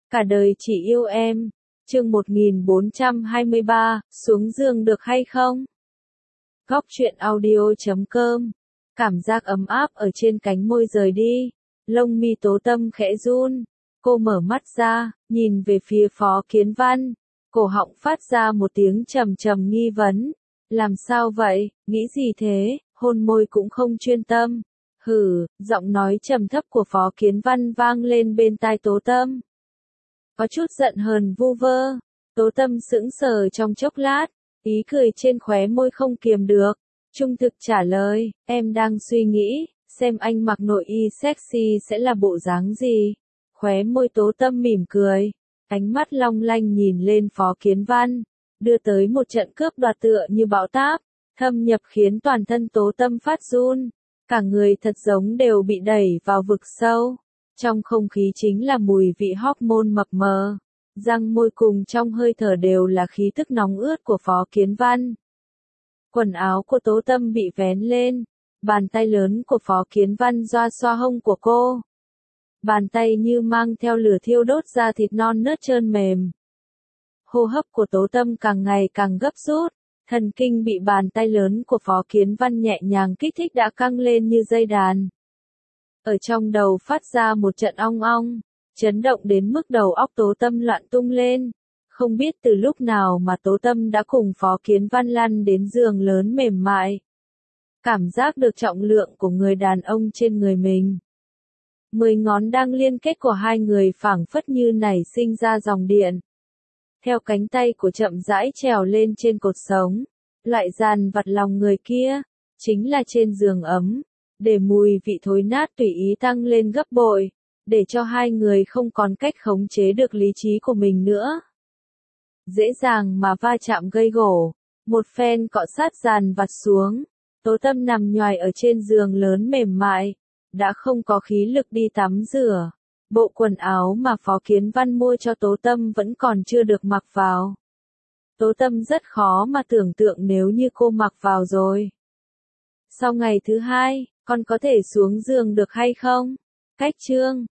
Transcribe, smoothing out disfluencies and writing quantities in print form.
Cả đời chỉ yêu em. Chương 1423, xuống giường được hay không? Góc truyện audio.com. Cảm giác ấm áp ở trên cánh môi rời đi, lông mi Tố Tâm khẽ run. Cô mở mắt ra, nhìn về phía Phó Kiến Văn, cổ họng phát ra một tiếng trầm trầm nghi vấn. Làm sao vậy, nghĩ gì thế, hôn môi cũng không chuyên tâm. Hừ, giọng nói trầm thấp của Phó Kiến Văn vang lên bên tai Tố Tâm. Có chút giận hờn vu vơ. Tố Tâm sững sờ trong chốc lát, ý cười trên khóe môi không kiềm được. Trung thực trả lời, em đang suy nghĩ, xem anh mặc nội y sexy sẽ là bộ dáng gì. Khóe môi Tố Tâm mỉm cười, ánh mắt long lanh nhìn lên Phó Kiến Văn, đưa tới một trận cướp đoạt tựa như bão táp, thâm nhập khiến toàn thân Tố Tâm phát run, cả người thật giống đều bị đẩy vào vực sâu. Trong không khí chính là mùi vị hormone mập mờ, răng môi cùng trong hơi thở đều là khí tức nóng ướt của Phó Kiến Văn. Quần áo của Tố Tâm bị vén lên, bàn tay lớn của Phó Kiến Văn xoa xoa hông của cô. Bàn tay như mang theo lửa thiêu đốt da thịt non nớt trơn mềm. Hô hấp của Tố Tâm càng ngày càng gấp rút, thần kinh bị bàn tay lớn của Phó Kiến Văn nhẹ nhàng kích thích đã căng lên như dây đàn. Ở trong đầu phát ra một trận ong ong, chấn động đến mức đầu óc Tố Tâm loạn tung lên. Không biết từ lúc nào mà Tố Tâm đã cùng Phó Kiến Văn lăn đến giường lớn mềm mại. Cảm giác được trọng lượng của người đàn ông trên người mình. 10 ngón đang liên kết của hai người phảng phất như nảy sinh ra dòng điện. Theo cánh tay của chậm rãi trèo lên trên cột sống, lại dàn vặt lòng người kia, chính là trên giường ấm, để mùi vị thối nát tùy ý tăng lên gấp bội, để cho hai người không còn cách khống chế được lý trí của mình nữa. Dễ dàng mà va chạm gây gổ, một phen cọ sát dàn vặt xuống, Tố Tâm nằm nhoài ở trên giường lớn mềm mại, đã không có khí lực đi tắm rửa. Bộ quần áo mà Phó Kiến Văn mua cho Tố Tâm vẫn còn chưa được mặc vào. Tố Tâm rất khó mà tưởng tượng nếu như cô mặc vào rồi. Sau ngày thứ hai, con có thể xuống giường được hay không? Cách chương